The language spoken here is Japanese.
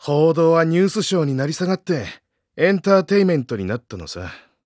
報道はニュースショーになり下がってエンターテイメントになったのさ。